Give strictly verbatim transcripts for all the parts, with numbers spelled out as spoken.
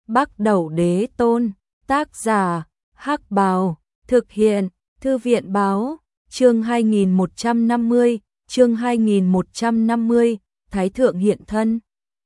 Bắc Đẩu Đế Tôn, tác giả, Hắc Bào, thực hiện, Thư viện báo, chương hai nghìn một trăm năm mươi, chương hai nghìn một trăm năm mươi, Thái Thượng hiện thân.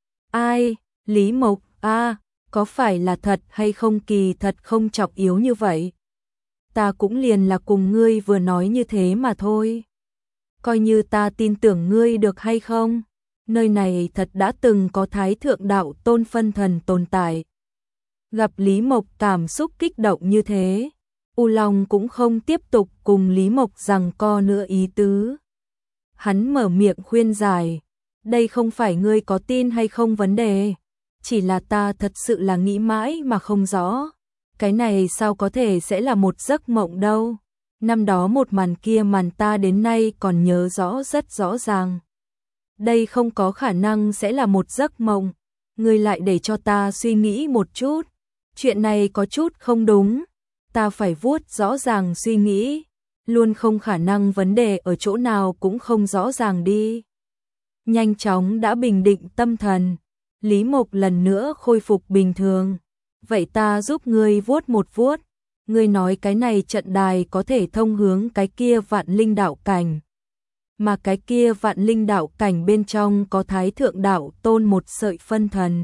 Ai, Lý Mộc, a à, có phải là thật hay không kỳ thật không trọng yếu như vậy? Ta cũng liền là cùng ngươi vừa nói như thế mà thôi. Coi như ta tin tưởng ngươi được hay không? Nơi này thật đã từng có Thái Thượng Đạo Tôn phân thần tồn tại. Gặp Lý Mộc cảm xúc kích động như thế, U Long cũng không tiếp tục cùng Lý Mộc giằng co nữa ý tứ. Hắn mở miệng khuyên giải, đây không phải ngươi có tin hay không vấn đề, chỉ là ta thật sự là nghĩ mãi mà không rõ. Cái này sao có thể sẽ là một giấc mộng đâu? Năm đó một màn kia màn ta đến nay còn nhớ rõ rất rõ ràng. Đây không có khả năng sẽ là một giấc mộng. Ngươi lại để cho ta suy nghĩ một chút. Chuyện này có chút không đúng. Ta phải vuốt rõ ràng suy nghĩ. Luôn không khả năng vấn đề ở chỗ nào cũng không rõ ràng đi. Nhanh chóng đã bình định tâm thần. Lý Mộc lần nữa khôi phục bình thường. Vậy ta giúp ngươi vuốt một vuốt. Ngươi nói cái này trận đài có thể thông hướng cái kia vạn linh đạo cảnh. Mà cái kia vạn linh đạo cảnh bên trong có Thái Thượng Đạo Tôn một sợi phân thần.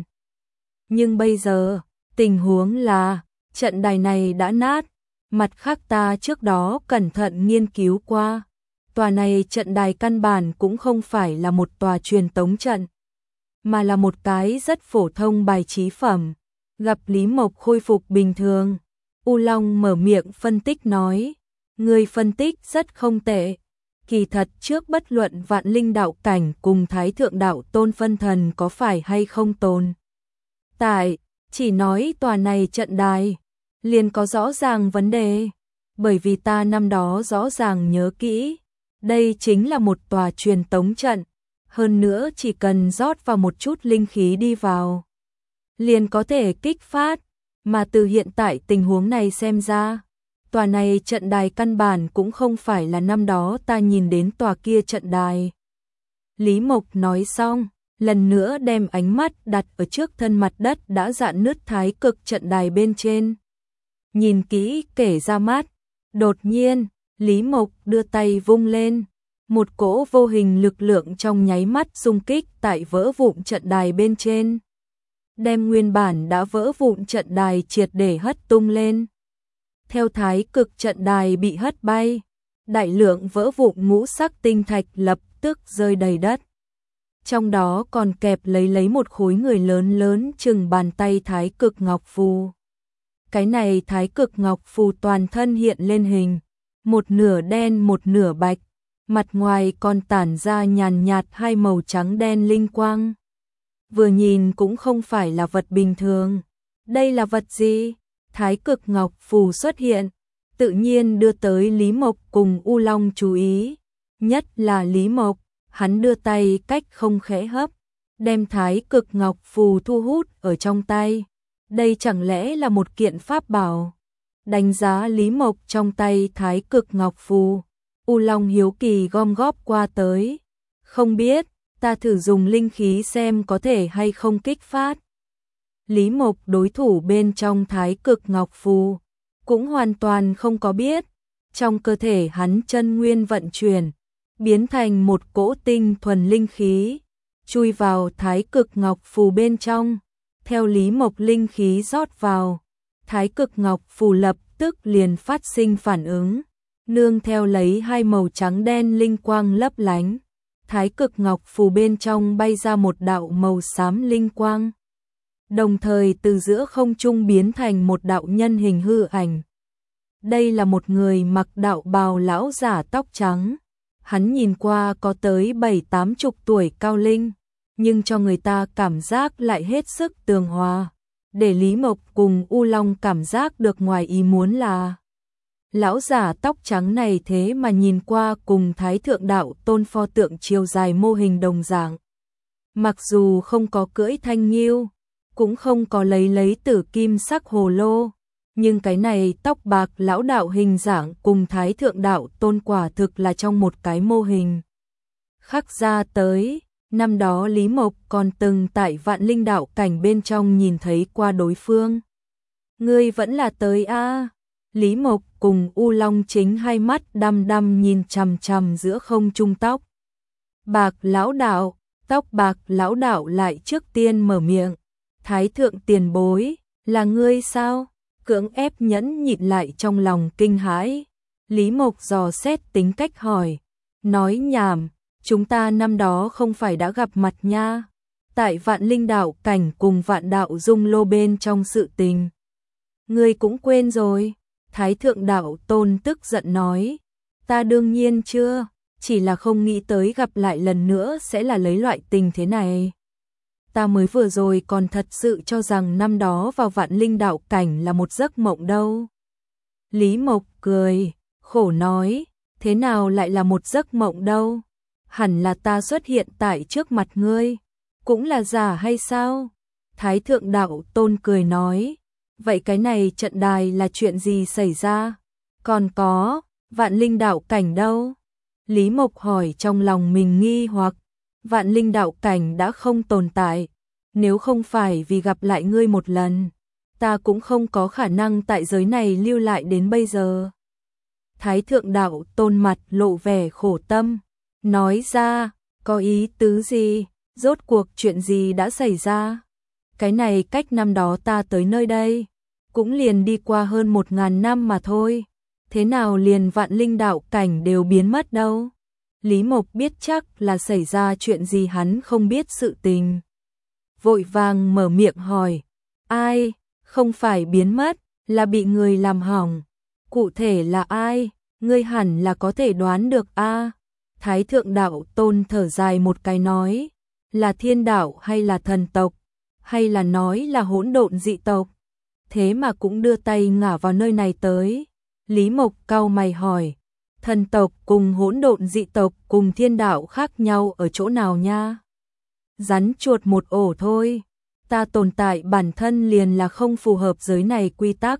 Nhưng bây giờ, tình huống là, trận đài này đã nát. Mặt khác ta trước đó cẩn thận nghiên cứu qua. Tòa này trận đài căn bản cũng không phải là một tòa truyền tống trận, mà là một cái rất phổ thông bài trí phẩm. Gặp Lý Mộc khôi phục bình thường, U Long mở miệng phân tích nói, người phân tích rất không tệ. Kỳ thật trước bất luận vạn linh đạo cảnh cùng Thái Thượng Đạo Tôn phân thần có phải hay không tồn tại, chỉ nói tòa này trận đài, liền có rõ ràng vấn đề. Bởi vì ta năm đó rõ ràng nhớ kỹ, đây chính là một tòa truyền tống trận. Hơn nữa chỉ cần rót vào một chút linh khí đi vào, liền có thể kích phát. Mà từ hiện tại tình huống này xem ra, tòa này trận đài căn bản cũng không phải là năm đó ta nhìn đến tòa kia trận đài. Lý Mộc nói xong, lần nữa đem ánh mắt đặt ở trước thân mặt đất đã rạn nứt thái cực trận đài bên trên. Nhìn kỹ kể ra mắt, đột nhiên, Lý Mộc đưa tay vung lên. Một cỗ vô hình lực lượng trong nháy mắt xung kích tại vỡ vụn trận đài bên trên. Đem nguyên bản đã vỡ vụn trận đài triệt để hất tung lên. Theo thái cực trận đài bị hất bay, đại lượng vỡ vụn ngũ sắc tinh thạch lập tức rơi đầy đất. Trong đó còn kẹp lấy lấy một khối người lớn lớn chừng bàn tay thái cực ngọc phù. Cái này thái cực ngọc phù toàn thân hiện lên hình, một nửa đen một nửa bạch, mặt ngoài còn tản ra nhàn nhạt hai màu trắng đen linh quang. Vừa nhìn cũng không phải là vật bình thường. Đây là vật gì? Thái cực ngọc phù xuất hiện, tự nhiên đưa tới Lý Mộc cùng U Long chú ý. Nhất là Lý Mộc, hắn đưa tay cách không khẽ hấp, đem thái cực ngọc phù thu hút ở trong tay. Đây chẳng lẽ là một kiện pháp bảo? Đánh giá Lý Mộc trong tay thái cực ngọc phù, U Long hiếu kỳ gom góp qua tới. Không biết, ta thử dùng linh khí xem có thể hay không kích phát. Lý Mộc đối thủ bên trong thái cực ngọc phù, cũng hoàn toàn không có biết. Trong cơ thể hắn chân nguyên vận chuyển, biến thành một cỗ tinh thuần linh khí, chui vào thái cực ngọc phù bên trong. Theo Lý Mộc linh khí rót vào, thái cực ngọc phù lập tức liền phát sinh phản ứng. Nương theo lấy hai màu trắng đen linh quang lấp lánh, thái cực ngọc phù bên trong bay ra một đạo màu xám linh quang. Đồng thời từ giữa không trung biến thành một đạo nhân hình hư ảnh. Đây là một người mặc đạo bào lão giả tóc trắng. Hắn nhìn qua có tới bảy tám chục tuổi cao linh, nhưng cho người ta cảm giác lại hết sức tường hòa. Để Lý Mộc cùng U Long cảm giác được ngoài ý muốn là lão giả tóc trắng này thế mà nhìn qua cùng Thái Thượng Đạo Tôn pho tượng chiều dài mô hình đồng dạng. Mặc dù không có cưỡi thanh nghiêu, cũng không có lấy lấy tử kim sắc hồ lô, nhưng cái này tóc bạc lão đạo hình dạng cùng Thái Thượng Đạo Tôn quả thực là trong một cái mô hình khắc ra tới. Năm đó Lý Mộc còn từng tại Vạn Linh đạo cảnh bên trong nhìn thấy qua đối phương. Ngươi vẫn là tới a? Lý Mộc cùng U Long Chính hai mắt đăm đăm nhìn chằm chằm giữa không trung tóc bạc lão đạo, tóc bạc lão đạo lại trước tiên mở miệng, Thái thượng tiền bối, là ngươi sao? Cưỡng ép nhẫn nhịn lại trong lòng kinh hãi. Lý Mộc dò xét tính cách hỏi, nói nhảm, chúng ta năm đó không phải đã gặp mặt nha, tại Vạn Linh đạo cảnh cùng Vạn đạo dung lô bên trong sự tình. Ngươi cũng quên rồi. Thái thượng đạo tôn tức giận nói, ta đương nhiên chưa, chỉ là không nghĩ tới gặp lại lần nữa sẽ là lấy loại tình thế này. Ta mới vừa rồi còn thật sự cho rằng năm đó vào Vạn Linh đạo cảnh là một giấc mộng đâu. Lý Mộc cười, khổ nói, thế nào lại là một giấc mộng đâu? Hẳn là ta xuất hiện tại trước mặt ngươi, cũng là giả hay sao? Thái thượng đạo tôn cười nói, vậy cái này trận đài là chuyện gì xảy ra? Còn có, Vạn Linh đạo cảnh đâu? Lý Mộc hỏi trong lòng mình nghi hoặc, Vạn Linh đạo cảnh đã không tồn tại, nếu không phải vì gặp lại ngươi một lần, ta cũng không có khả năng tại giới này lưu lại đến bây giờ. Thái thượng đạo tôn mặt lộ vẻ khổ tâm, nói ra, có ý tứ gì, rốt cuộc chuyện gì đã xảy ra? Cái này cách năm đó ta tới nơi đây, cũng liền đi qua hơn một ngàn năm mà thôi, thế nào liền Vạn Linh đạo cảnh đều biến mất đâu? Lý Mộc biết chắc là xảy ra chuyện gì hắn không biết sự tình. Vội vàng mở miệng hỏi, ai, không phải biến mất, là bị người làm hỏng. Cụ thể là ai, ngươi hẳn là có thể đoán được a. Thái thượng đạo tôn thở dài một cái nói, là thiên đạo hay là thần tộc, hay là nói là hỗn độn dị tộc, thế mà cũng đưa tay ngả vào nơi này tới. Lý Mộc cau mày hỏi, thần tộc cùng hỗn độn dị tộc cùng thiên đạo khác nhau ở chỗ nào nha? Rắn chuột một ổ thôi, ta tồn tại bản thân liền là không phù hợp giới này quy tắc.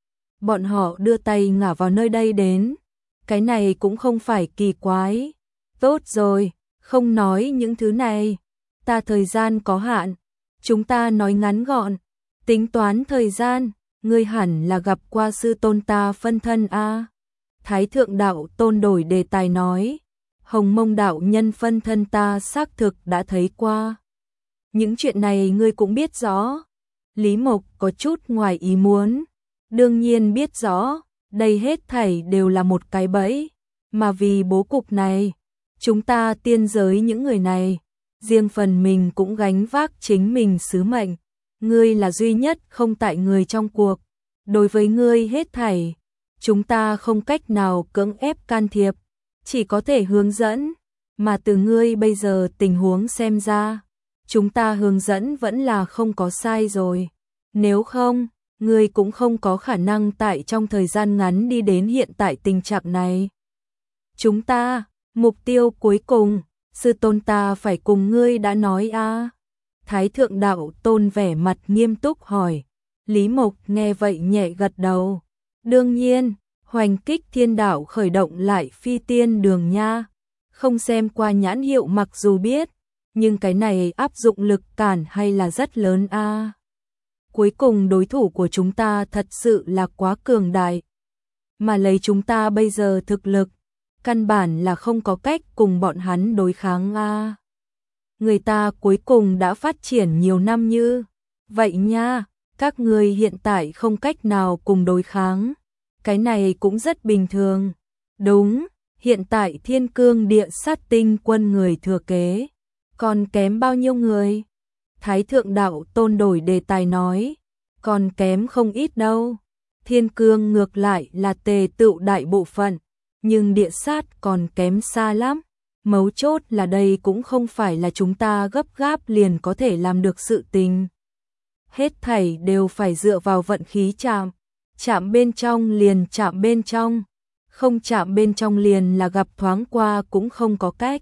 Bọn họ đưa tay ngả vào nơi đây đến, cái này cũng không phải kỳ quái. Tốt rồi, không nói những thứ này, ta thời gian có hạn, chúng ta nói ngắn gọn, tính toán thời gian, ngươi hẳn là gặp qua sư tôn ta phân thân a. Thái thượng đạo tôn đổi đề tài nói, Hồng Mông đạo nhân phân thân ta xác thực đã thấy qua. Những chuyện này ngươi cũng biết rõ. Lý Mộc có chút ngoài ý muốn, đương nhiên biết rõ, đây hết thảy đều là một cái bẫy, mà vì bố cục này, chúng ta tiên giới những người này, riêng phần mình cũng gánh vác chính mình sứ mệnh. Ngươi là duy nhất không tại người trong cuộc, đối với ngươi hết thảy, chúng ta không cách nào cưỡng ép can thiệp, chỉ có thể hướng dẫn, mà từ ngươi bây giờ tình huống xem ra, chúng ta hướng dẫn vẫn là không có sai rồi. Nếu không, ngươi cũng không có khả năng tại trong thời gian ngắn đi đến hiện tại tình trạng này. Chúng ta, mục tiêu cuối cùng, sư tôn ta phải cùng ngươi đã nói a. Thái thượng đạo tôn vẻ mặt nghiêm túc hỏi. Lý Mộc nghe vậy nhẹ gật đầu. Đương nhiên, hoành kích thiên đạo khởi động lại phi tiên đường nha. Không xem qua nhãn hiệu mặc dù biết, nhưng cái này áp dụng lực cản hay là rất lớn a. Cuối cùng đối thủ của chúng ta thật sự là quá cường đại. Mà lấy chúng ta bây giờ thực lực, căn bản là không có cách cùng bọn hắn đối kháng a. Người ta cuối cùng đã phát triển nhiều năm như vậy nha, các người hiện tại không cách nào cùng đối kháng. Cái này cũng rất bình thường. Đúng, hiện tại Thiên Cương Địa Sát Tinh quân người thừa kế, còn kém bao nhiêu người? Thái thượng đạo tôn đổi đề tài nói, còn kém không ít đâu. Thiên Cương ngược lại là tề tựu đại bộ phận, nhưng địa sát còn kém xa lắm. Mấu chốt là đây cũng không phải là chúng ta gấp gáp liền có thể làm được sự tình. Hết thảy đều phải dựa vào vận khí chạm. Chạm bên trong liền chạm bên trong, không chạm bên trong liền là gặp thoáng qua cũng không có cách.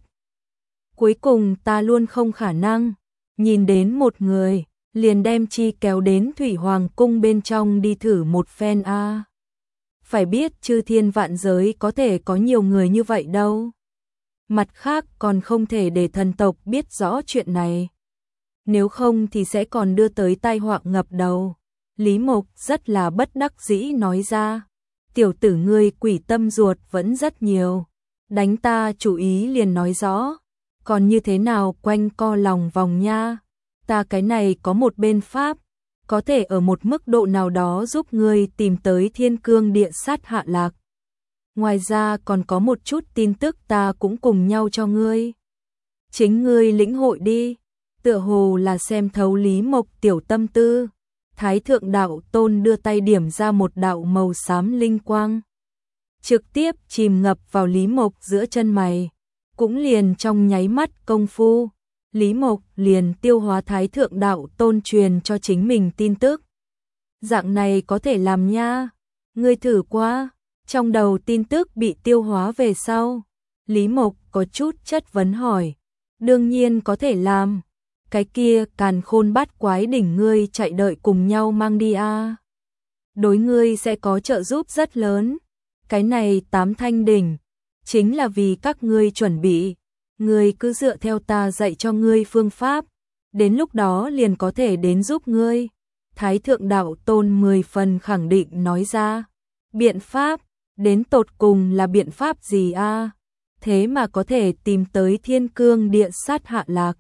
Cuối cùng ta luôn không khả năng nhìn đến một người liền đem chi kéo đến Thủy Hoàng cung bên trong đi thử một phen a. Phải biết chư thiên vạn giới có thể có nhiều người như vậy đâu. Mặt khác còn không thể để thần tộc biết rõ chuyện này. Nếu không thì sẽ còn đưa tới tai họa ngập đầu. Lý Mộc rất là bất đắc dĩ nói ra. Tiểu tử ngươi quỷ tâm ruột vẫn rất nhiều. Đánh ta chủ ý liền nói rõ. Còn như thế nào quanh co lòng vòng nha. Ta cái này có một bên pháp. Có thể ở một mức độ nào đó giúp ngươi tìm tới thiên cương địa sát hạ lạc. Ngoài ra còn có một chút tin tức ta cũng cùng nhau cho ngươi. Chính ngươi lĩnh hội đi. Tựa hồ là xem thấu Lý Mộc tiểu tâm tư. Thái thượng đạo tôn đưa tay điểm ra một đạo màu xám linh quang. Trực tiếp chìm ngập vào Lý Mộc giữa chân mày. Cũng liền trong nháy mắt công phu. Lý Mộc liền tiêu hóa thái thượng đạo tôn truyền cho chính mình tin tức. Dạng này có thể làm nha. Ngươi thử qua. Trong đầu tin tức bị tiêu hóa về sau. Lý Mộc có chút chất vấn hỏi. Đương nhiên có thể làm. Cái kia càn khôn bát quái đỉnh ngươi chạy đợi cùng nhau mang đi a. À. Đối ngươi sẽ có trợ giúp rất lớn. Cái này tám thanh đỉnh. Chính là vì các ngươi chuẩn bị. Ngươi cứ dựa theo ta dạy cho ngươi phương pháp. Đến lúc đó liền có thể đến giúp ngươi. Thái thượng đạo tôn mười phần khẳng định nói ra. Biện pháp. Đến tột cùng là biện pháp gì a? À? Thế mà có thể tìm tới thiên cương địa sát hạ lạc.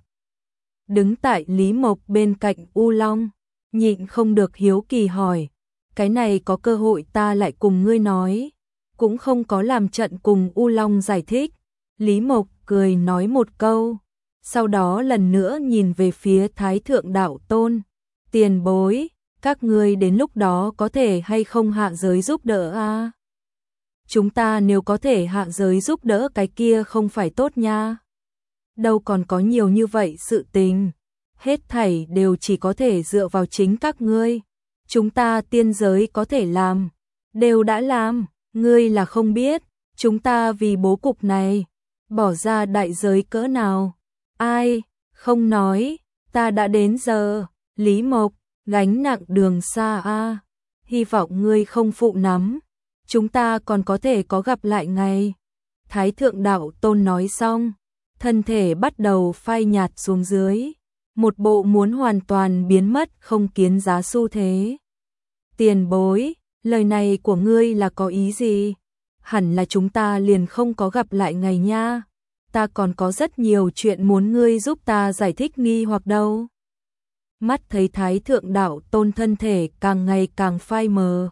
Đứng tại Lý Mộc bên cạnh U Long, nhịn không được hiếu kỳ hỏi. Cái này có cơ hội ta lại cùng ngươi nói. Cũng không có làm trận cùng U Long giải thích. Lý Mộc cười nói một câu. Sau đó lần nữa nhìn về phía Thái thượng đạo tôn. Tiền bối, các ngươi đến lúc đó có thể hay không hạ giới giúp đỡ a? À? Chúng ta nếu có thể hạ giới giúp đỡ cái kia không phải tốt nha. Đâu còn có nhiều như vậy sự tình. Hết thảy đều chỉ có thể dựa vào chính các ngươi. Chúng ta tiên giới có thể làm. Đều đã làm. Ngươi là không biết. Chúng ta vì bố cục này. Bỏ ra đại giới cỡ nào. Ai. Không nói. Ta đã đến giờ. Lý Mộc. Gánh nặng đường xa a. À. Hy vọng ngươi không phụ nắm. Chúng ta còn có thể có gặp lại ngày. Thái thượng đạo tôn nói xong. Thân thể bắt đầu phai nhạt xuống dưới. Một bộ muốn hoàn toàn biến mất không kiến giá xu thế. Tiền bối, lời này của ngươi là có ý gì? Hẳn là chúng ta liền không có gặp lại ngày nha. Ta còn có rất nhiều chuyện muốn ngươi giúp ta giải thích nghi hoặc đâu. Mắt thấy thái thượng đạo tôn thân thể càng ngày càng phai mờ.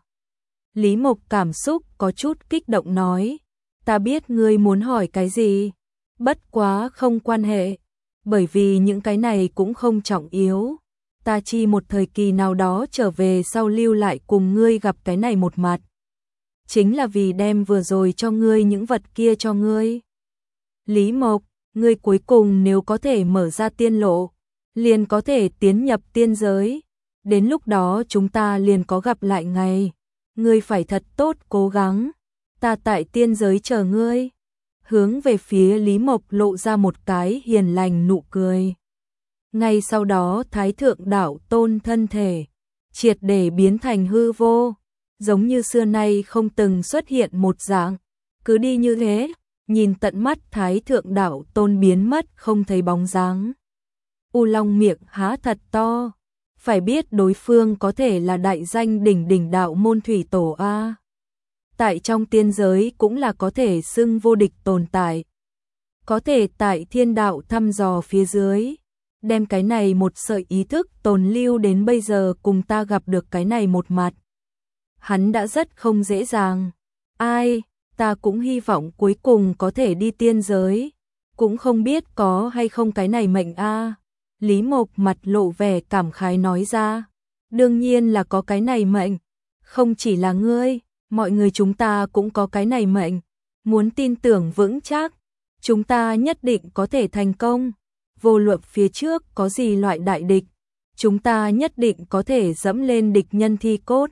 Lý Mộc cảm xúc có chút kích động nói. Ta biết ngươi muốn hỏi cái gì. Bất quá không quan hệ. Bởi vì những cái này cũng không trọng yếu. Ta chi một thời kỳ nào đó trở về sau lưu lại cùng ngươi gặp cái này một mặt. Chính là vì đem vừa rồi cho ngươi những vật kia cho ngươi. Lý Mộc, ngươi cuối cùng nếu có thể mở ra tiên lộ, liền có thể tiến nhập tiên giới. Đến lúc đó chúng ta liền có gặp lại ngày. Ngươi phải thật tốt cố gắng. Ta tại tiên giới chờ ngươi. Hướng về phía Lý Mộc lộ ra một cái hiền lành nụ cười. Ngay sau đó Thái thượng đạo tôn thân thể triệt để biến thành hư vô, giống như xưa nay không từng xuất hiện một dạng. Cứ đi như thế, nhìn tận mắt Thái thượng đạo tôn biến mất không thấy bóng dáng. U Long miệng há thật to, phải biết đối phương có thể là đại danh đỉnh đỉnh đạo môn thủy tổ a. Tại trong tiên giới cũng là có thể xưng vô địch tồn tại. Có thể tại thiên đạo thăm dò phía dưới, đem cái này một sợi ý thức tồn lưu đến bây giờ cùng ta gặp được cái này một mặt. Hắn đã rất không dễ dàng. Ai, ta cũng hy vọng cuối cùng có thể đi tiên giới. Cũng không biết có hay không cái này mệnh a. Lý Mộc mặt lộ vẻ cảm khái nói ra. Đương nhiên là có cái này mệnh. Không chỉ là ngươi, mọi người chúng ta cũng có cái này mệnh. Muốn tin tưởng vững chắc, chúng ta nhất định có thể thành công. Vô luận phía trước có gì loại đại địch, chúng ta nhất định có thể dẫm lên địch nhân thi cốt.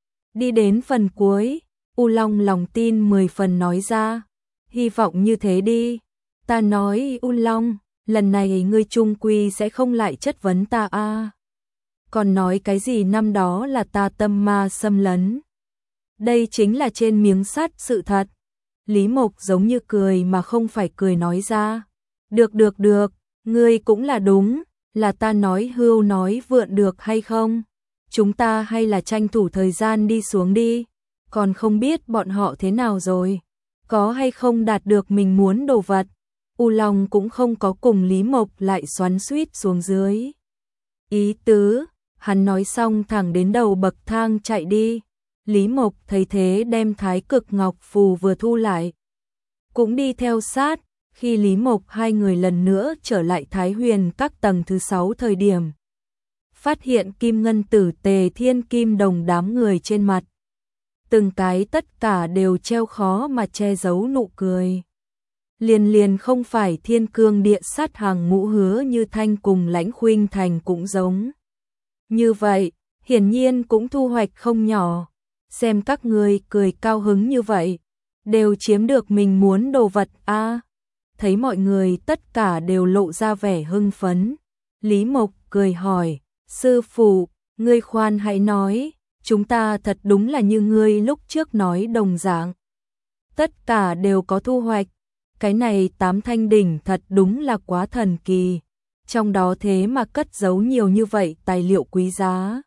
Đi đến phần cuối, U Long lòng tin mười phần nói ra. Hy vọng như thế đi. Ta nói U Long, lần này ngươi chung quy sẽ không lại chất vấn ta a. À. Còn nói cái gì năm đó là ta tâm ma xâm lấn. Đây chính là trên miếng sắt sự thật. Lý Mộc giống như cười mà không phải cười nói ra. Được được được, ngươi cũng là đúng, là ta nói hưu nói vượn được hay không? Chúng ta hay là tranh thủ thời gian đi xuống đi, còn không biết bọn họ thế nào rồi, có hay không đạt được mình muốn đồ vật. U Long cũng không có cùng Lý Mộc lại xoắn xuýt xuống dưới. Ý tứ, hắn nói xong thẳng đến đầu bậc thang chạy đi. Lý Mộc thấy thế đem Thái Cực Ngọc Phù vừa thu lại, cũng đi theo sát. Khi Lý Mộc hai người lần nữa trở lại Thái Huyền các tầng thứ sáu thời điểm, phát hiện Kim Ngân Tử, Tề Thiên Kim Đồng đám người trên mặt, từng cái tất cả đều treo khó mà che giấu nụ cười. Liền liền không phải Thiên Cương Địa Sát hàng ngũ Hứa Như Thanh cùng Lãnh Khuynh Thành cũng giống như vậy, hiển nhiên cũng thu hoạch không nhỏ. Xem các người cười cao hứng như vậy, đều chiếm được mình muốn đồ vật a. À, thấy mọi người tất cả đều lộ ra vẻ hưng phấn, Lý Mộc cười hỏi, sư phụ, ngươi khoan hãy nói, chúng ta thật đúng là như ngươi lúc trước nói đồng dạng. Tất cả đều có thu hoạch, cái này tám thanh đỉnh thật đúng là quá thần kỳ, trong đó thế mà cất giấu nhiều như vậy tài liệu quý giá.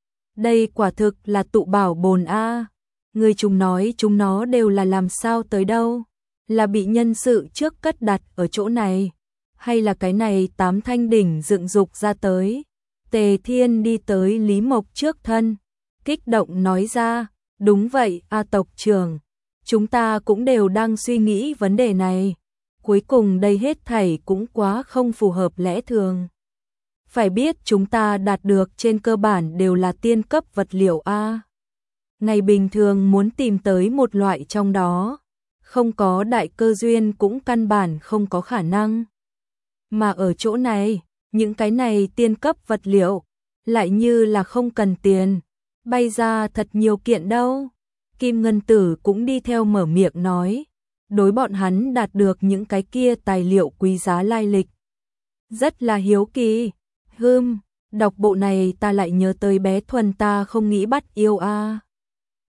Đây quả thực là tụ bảo bồn a. À. Người chúng nói chúng nó đều là làm sao tới đâu? Là bị nhân sự trước cất đặt ở chỗ này, hay là cái này tám thanh đỉnh dựng dục ra tới? Tề Thiên đi tới Lý Mộc trước thân, kích động nói ra, đúng vậy a tộc trưởng, chúng ta cũng đều đang suy nghĩ vấn đề này. Cuối cùng đây hết thảy cũng quá không phù hợp lẽ thường. Phải biết chúng ta đạt được trên cơ bản đều là tiên cấp vật liệu a. Ngày bình thường muốn tìm tới một loại trong đó, không có đại cơ duyên cũng căn bản không có khả năng. Mà ở chỗ này, những cái này tiên cấp vật liệu, lại như là không cần tiền, bay ra thật nhiều kiện đâu. Kim Ngân Tử cũng đi theo mở miệng nói, đối bọn hắn đạt được những cái kia tài liệu quý giá lai lịch. Rất là hiếu kỳ, hưm, đọc bộ này ta lại nhớ tới bé Thuần ta không nghĩ bắt yêu a.